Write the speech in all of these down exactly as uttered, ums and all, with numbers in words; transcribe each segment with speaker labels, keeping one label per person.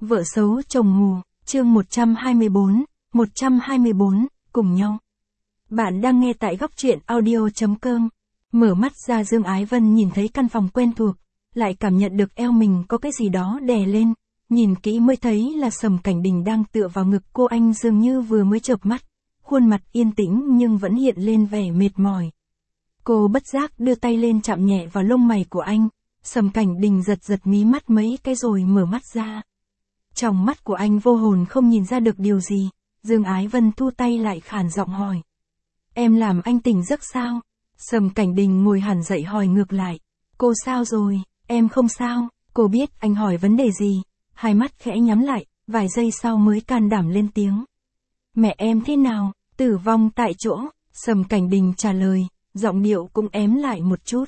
Speaker 1: Vợ xấu chồng mù, chương một trăm hai mươi bốn, một trăm hai mươi bốn, cùng nhau. Bạn đang nghe tại góc truyện audio chấm com. Mở mắt ra Dương Ái Vân nhìn thấy căn phòng quen thuộc, lại cảm nhận được eo mình có cái gì đó đè lên, nhìn kỹ mới thấy là Sầm Cảnh Đình đang tựa vào ngực cô, anh dường như vừa mới chợp mắt, khuôn mặt yên tĩnh nhưng vẫn hiện lên vẻ mệt mỏi. Cô bất giác đưa tay lên chạm nhẹ vào lông mày của anh, Sầm Cảnh Đình giật giật mí mắt mấy cái rồi mở mắt ra. Trong mắt của anh vô hồn không nhìn ra được điều gì, Dương Ái Vân thu tay lại khàn giọng hỏi. Em làm anh tỉnh giấc sao? Sầm Cảnh Đình ngồi hẳn dậy hỏi ngược lại. Cô sao rồi? Em không sao. Cô biết anh hỏi vấn đề gì, hai mắt khẽ nhắm lại, vài giây sau mới can đảm lên tiếng. Mẹ em thế nào? Tử vong tại chỗ. Sầm Cảnh Đình trả lời, giọng điệu cũng ém lại một chút.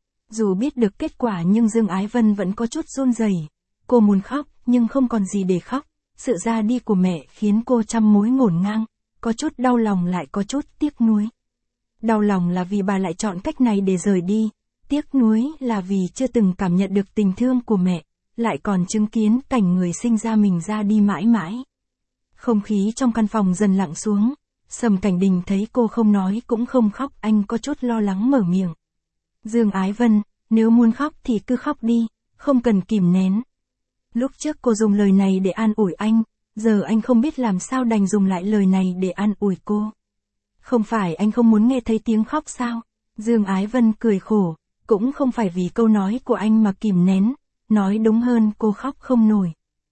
Speaker 1: Dù biết được kết quả nhưng Dương Ái Vân vẫn có chút run rẩy. Cô muốn khóc, nhưng không còn gì để khóc. Sự ra đi của mẹ khiến cô trăm mối ngổn ngang, có chút đau lòng lại có chút tiếc nuối. Đau lòng là vì bà lại chọn cách này để rời đi, tiếc nuối là vì chưa từng cảm nhận được tình thương của mẹ, lại còn chứng kiến cảnh người sinh ra mình ra đi mãi mãi. Không khí trong căn phòng dần lặng xuống, Sầm Cảnh Đình thấy cô không nói cũng không khóc, anh có chút lo lắng mở miệng. Dương Ái Vân, nếu muốn khóc thì cứ khóc đi, không cần kìm nén. Lúc trước cô dùng lời này để an ủi anh, giờ anh không biết làm sao đành dùng lại lời này để an ủi cô. Không phải anh không muốn nghe thấy tiếng khóc sao? Dương Ái Vân cười khổ, cũng không phải vì câu nói của anh mà kìm nén, nói đúng hơn cô khóc không nổi.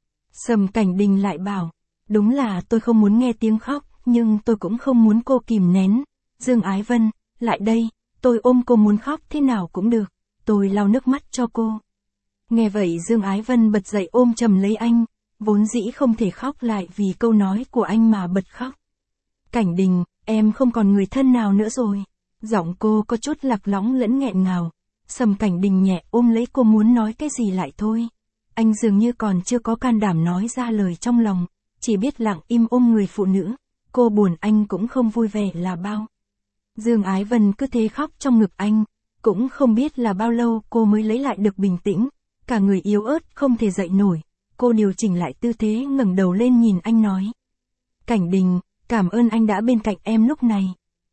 Speaker 1: Sầm Cảnh Đình lại bảo, đúng là tôi không muốn nghe tiếng khóc, nhưng tôi cũng không muốn cô kìm nén. Dương Ái Vân, lại đây, tôi ôm cô, muốn khóc thế nào cũng được, tôi lau nước mắt cho cô. Nghe vậy Dương Ái Vân bật dậy ôm chầm lấy anh, vốn dĩ không thể khóc lại vì câu nói của anh mà bật khóc. Cảnh Đình, em không còn người thân nào nữa rồi. Giọng cô có chút lạc lõng lẫn nghẹn ngào. Sầm Cảnh Đình nhẹ ôm lấy cô muốn nói cái gì lại thôi. Anh dường như còn chưa có can đảm nói ra lời trong lòng, chỉ biết lặng im ôm người phụ nữ. Cô buồn anh cũng không vui vẻ là bao. Dương Ái Vân cứ thế khóc trong ngực anh, cũng không biết là bao lâu cô mới lấy lại được bình tĩnh. Cả người yếu ớt không thể dậy nổi, cô điều chỉnh lại tư thế ngẩng đầu lên nhìn anh nói. Cảnh Đình, cảm ơn anh đã bên cạnh em lúc này.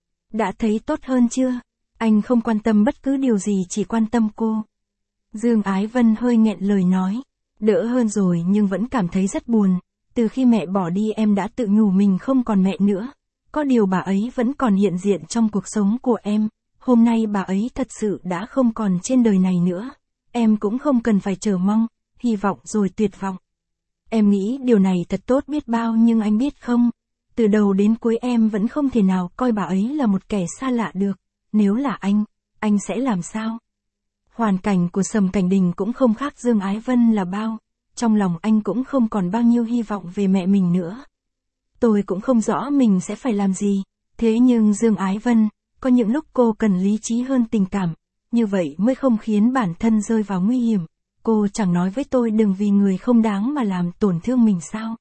Speaker 1: Đã thấy tốt hơn chưa? Anh không quan tâm bất cứ điều gì, chỉ quan tâm cô. Dương Ái Vân hơi nghẹn lời nói. Đỡ hơn rồi nhưng vẫn cảm thấy rất buồn. Từ khi mẹ bỏ đi em đã tự nhủ mình không còn mẹ nữa. Có điều bà ấy vẫn còn hiện diện trong cuộc sống của em. Hôm nay bà ấy thật sự đã không còn trên đời này nữa. Em cũng không cần phải chờ mong, hy vọng rồi tuyệt vọng. Em nghĩ điều này thật tốt biết bao, nhưng anh biết không, từ đầu đến cuối em vẫn không thể nào coi bà ấy là một kẻ xa lạ được. Nếu là anh, anh sẽ làm sao? Hoàn cảnh của Sầm Cảnh Đình cũng không khác Dương Ái Vân là bao. Trong lòng anh cũng không còn bao nhiêu hy vọng về mẹ mình nữa. Tôi cũng không rõ mình sẽ phải làm gì. Thế nhưng Dương Ái Vân, có những lúc cô cần lý trí hơn tình cảm. Như vậy mới không khiến bản thân rơi vào nguy hiểm. Cô chẳng nói với tôi đừng vì người không đáng mà làm tổn thương mình sao?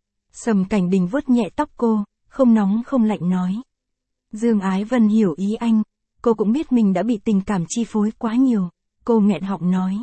Speaker 1: Sầm Cảnh Đình vuốt nhẹ tóc cô, không nóng không lạnh nói. Dương Ái Vân hiểu ý anh, cô cũng biết mình đã bị tình cảm chi phối quá nhiều. Cô nghẹn họng nói.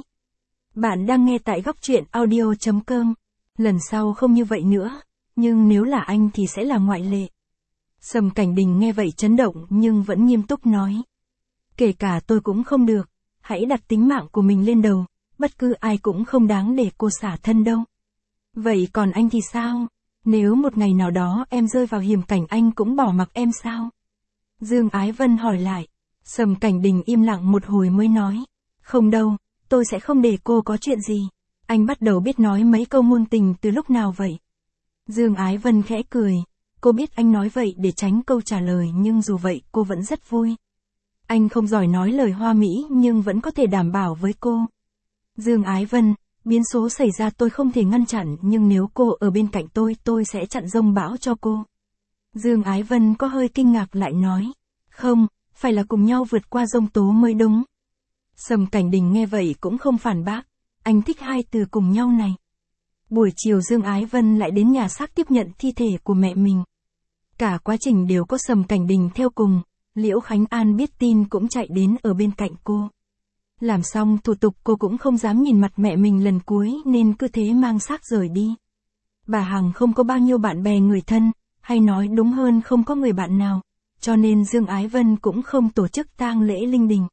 Speaker 1: Bạn đang nghe tại góc truyện audio chấm com. Lần sau không như vậy nữa, nhưng nếu là anh thì sẽ là ngoại lệ. Sầm Cảnh Đình nghe vậy chấn động nhưng vẫn nghiêm túc nói. Kể cả tôi cũng không được, hãy đặt tính mạng của mình lên đầu, bất cứ ai cũng không đáng để cô xả thân đâu. Vậy còn anh thì sao? Nếu một ngày nào đó em rơi vào hiểm cảnh anh cũng bỏ mặc em sao? Dương Ái Vân hỏi lại. Sầm Cảnh Đình im lặng một hồi mới nói. Không đâu, tôi sẽ không để cô có chuyện gì. Anh bắt đầu biết nói mấy câu ngôn tình từ lúc nào vậy? Dương Ái Vân khẽ cười. Cô biết anh nói vậy để tránh câu trả lời nhưng dù vậy cô vẫn rất vui. Anh không giỏi nói lời hoa mỹ nhưng vẫn có thể đảm bảo với cô. Dương Ái Vân, biến số xảy ra tôi không thể ngăn chặn nhưng nếu cô ở bên cạnh tôi tôi sẽ chặn giông bão cho cô. Dương Ái Vân có hơi kinh ngạc lại nói. Không, phải là cùng nhau vượt qua giông tố mới đúng. Sầm Cảnh Đình nghe vậy cũng không phản bác. Anh thích hai từ cùng nhau này. Buổi chiều Dương Ái Vân lại đến nhà xác tiếp nhận thi thể của mẹ mình. Cả quá trình đều có Sầm Cảnh Đình theo cùng. Liễu Khánh An biết tin cũng chạy đến ở bên cạnh cô. Làm xong thủ tục cô cũng không dám nhìn mặt mẹ mình lần cuối nên cứ thế mang xác rời đi. Bà Hằng không có bao nhiêu bạn bè người thân, hay nói đúng hơn không có người bạn nào, cho nên Dương Ái Vân cũng không tổ chức tang lễ linh đình.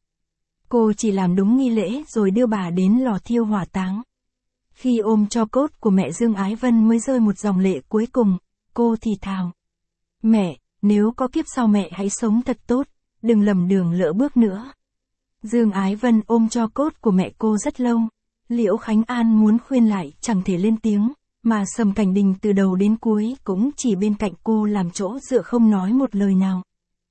Speaker 1: Cô chỉ làm đúng nghi lễ rồi đưa bà đến lò thiêu hỏa táng. Khi ôm tro cốt của mẹ Dương Ái Vân mới rơi một dòng lệ cuối cùng, cô thì thào. Mẹ, nếu có kiếp sau mẹ hãy sống thật tốt, đừng lầm đường lỡ bước nữa. Dương Ái Vân ôm tro cốt của mẹ cô rất lâu. Liễu Khánh An muốn khuyên lại chẳng thể lên tiếng, mà Sầm Cảnh Đình từ đầu đến cuối cũng chỉ bên cạnh cô làm chỗ dựa không nói một lời nào.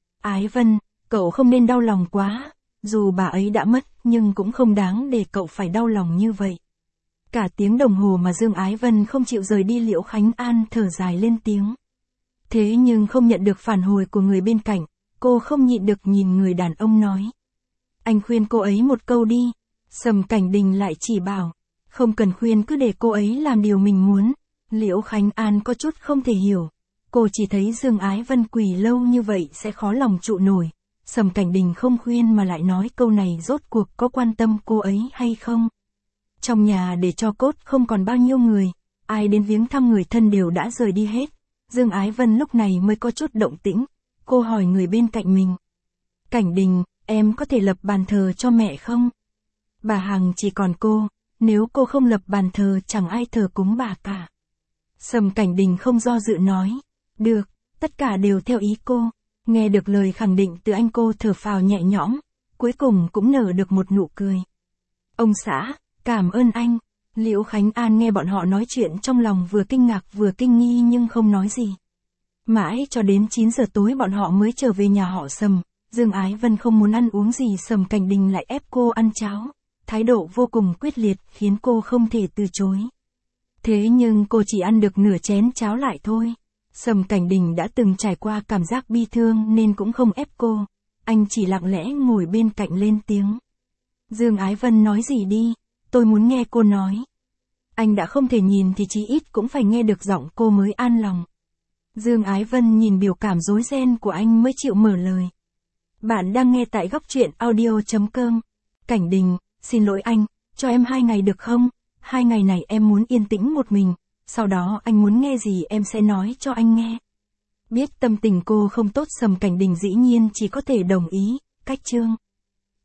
Speaker 1: Ái Vân, cậu không nên đau lòng quá, dù bà ấy đã mất nhưng cũng không đáng để cậu phải đau lòng như vậy. Cả tiếng đồng hồ mà Dương Ái Vân không chịu rời đi, Liễu Khánh An thở dài lên tiếng. Thế nhưng không nhận được phản hồi của người bên cạnh, cô không nhịn được nhìn người đàn ông nói. Anh khuyên cô ấy một câu đi. Sầm Cảnh Đình lại chỉ bảo. Không cần khuyên, cứ để cô ấy làm điều mình muốn. Liễu Khánh An có chút không thể hiểu. Cô chỉ thấy Dương Ái Vân quỳ lâu như vậy sẽ khó lòng trụ nổi. Sầm Cảnh Đình không khuyên mà lại nói câu này rốt cuộc có quan tâm cô ấy hay không. Trong nhà để cho cốt không còn bao nhiêu người. Ai đến viếng thăm người thân đều đã rời đi hết. Dương Ái Vân lúc này mới có chút động tĩnh. Cô hỏi người bên cạnh mình. Cảnh Đình, em có thể lập bàn thờ cho mẹ không? Bà Hằng chỉ còn cô, nếu cô không lập bàn thờ chẳng ai thờ cúng bà cả. Sầm Cảnh Đình không do dự nói. Được, tất cả đều theo ý cô. Nghe được lời khẳng định từ anh, cô thở phào nhẹ nhõm, cuối cùng cũng nở được một nụ cười. Ông xã, cảm ơn anh. Liễu Khánh An nghe bọn họ nói chuyện trong lòng vừa kinh ngạc vừa kinh nghi nhưng không nói gì. Mãi cho đến chín giờ tối bọn họ mới trở về nhà họ Sầm. Dương Ái Vân không muốn ăn uống gì, Sầm Cảnh Đình lại ép cô ăn cháo. Thái độ vô cùng quyết liệt khiến cô không thể từ chối. Thế nhưng cô chỉ ăn được nửa chén cháo lại thôi. Sầm Cảnh Đình đã từng trải qua cảm giác bi thương nên cũng không ép cô. Anh chỉ lặng lẽ ngồi bên cạnh lên tiếng. Dương Ái Vân nói gì đi, tôi muốn nghe cô nói. Anh đã không thể nhìn thì chí ít cũng phải nghe được giọng cô mới an lòng. Dương Ái Vân nhìn biểu cảm rối ren của anh mới chịu mở lời. Bạn đang nghe tại góc truyện audio chấm com. Cảnh Đình, xin lỗi anh, cho em hai ngày được không? Hai ngày này em muốn yên tĩnh một mình, sau đó anh muốn nghe gì em sẽ nói cho anh nghe. Biết tâm tình cô không tốt, Sầm Cảnh Đình dĩ nhiên chỉ có thể đồng ý. Cách chương